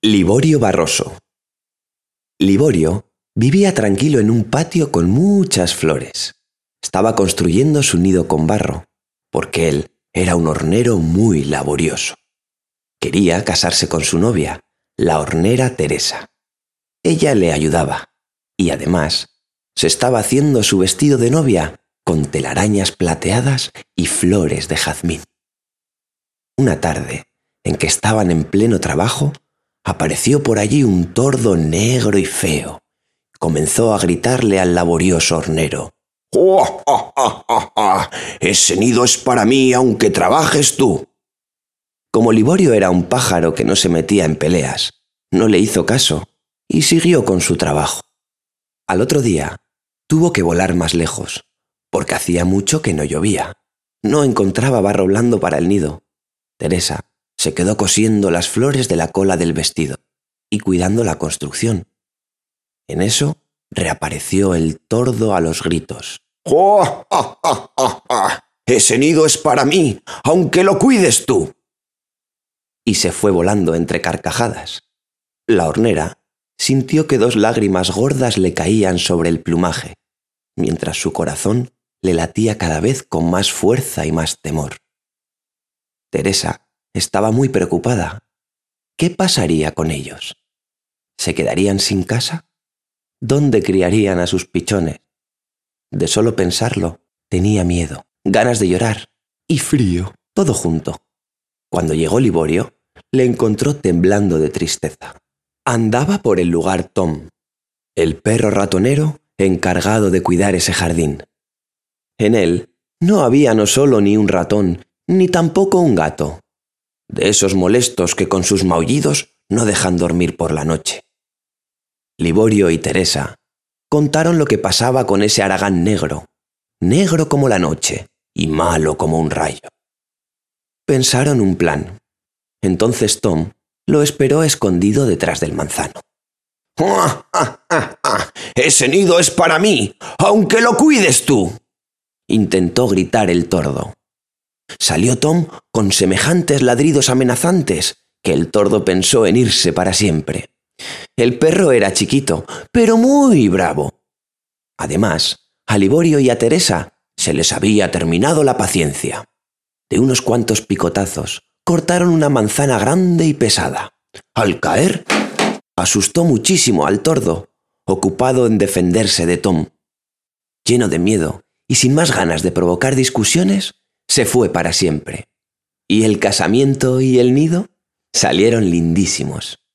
Liborio Barroso. Liborio vivía tranquilo en un patio con muchas flores. Estaba construyendo su nido con barro, porque él era un hornero muy laborioso. Quería casarse con su novia, la hornera Teresa. Ella le ayudaba, y además se estaba haciendo su vestido de novia con telarañas plateadas y flores de jazmín. Una tarde, en que estaban en pleno trabajo, apareció por allí un tordo negro y feo. Comenzó a gritarle al laborioso hornero: ¡Oh, oh, oh, oh, oh! ¡Ese nido es para mí, aunque trabajes tú! Como Liborio era un pájaro que no se metía en peleas, no le hizo caso y siguió con su trabajo. Al otro día, tuvo que volar más lejos, porque hacía mucho que no llovía. No encontraba barro blando para el nido. Teresa se quedó cosiendo las flores de la cola del vestido y cuidando la construcción. En eso reapareció el tordo a los gritos: ¡Oh, oh, oh, oh, oh! ¡Ese nido es para mí, aunque lo cuides tú! Y se fue volando entre carcajadas. La hornera sintió que 2 lágrimas gordas le caían sobre el plumaje, mientras su corazón le latía cada vez con más fuerza y más temor. Teresa estaba muy preocupada. ¿Qué pasaría con ellos? ¿Se quedarían sin casa? ¿Dónde criarían a sus pichones? De solo pensarlo, tenía miedo, ganas de llorar y frío, todo junto. Cuando llegó Liborio, le encontró temblando de tristeza. Andaba por el lugar Tom, el perro ratonero encargado de cuidar ese jardín. En él no había no solo ni un ratón, ni tampoco un gato, de esos molestos que con sus maullidos no dejan dormir por la noche. Liborio y Teresa contaron lo que pasaba con ese haragán negro, negro como la noche y malo como un rayo. Pensaron un plan. Entonces Tom lo esperó escondido detrás del manzano. ¡Ah, ah, ah, ah! ¡Ese nido es para mí, aunque lo cuides tú!, intentó gritar el tordo. Salió Tom con semejantes ladridos amenazantes que el tordo pensó en irse para siempre. El perro era chiquito, pero muy bravo. Además, a Liborio y a Teresa se les había terminado la paciencia. De unos cuantos picotazos, cortaron una manzana grande y pesada. Al caer, asustó muchísimo al tordo, ocupado en defenderse de Tom. Lleno de miedo y sin más ganas de provocar discusiones, se fue para siempre. Y el casamiento y el nido salieron lindísimos.